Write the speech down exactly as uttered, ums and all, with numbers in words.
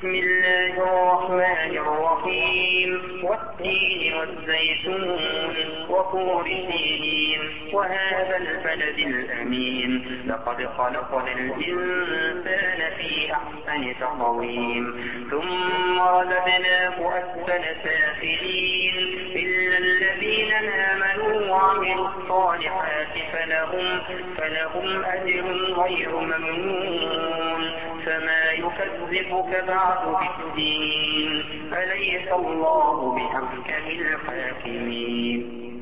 بسم الله الرحمن الرحيم والتين والزيتون وطور سينين وهذا البلد الأمين لقد خلقنا الإنسان في أحسن تقويم ثم رددناه أسفل سافلين إلا الذين آمنوا وعملوا الصالحات فلهم, فلهم أجر غير ممنون فما يكذبك بعد بالدين أليس الله بأحكم الحاكمين.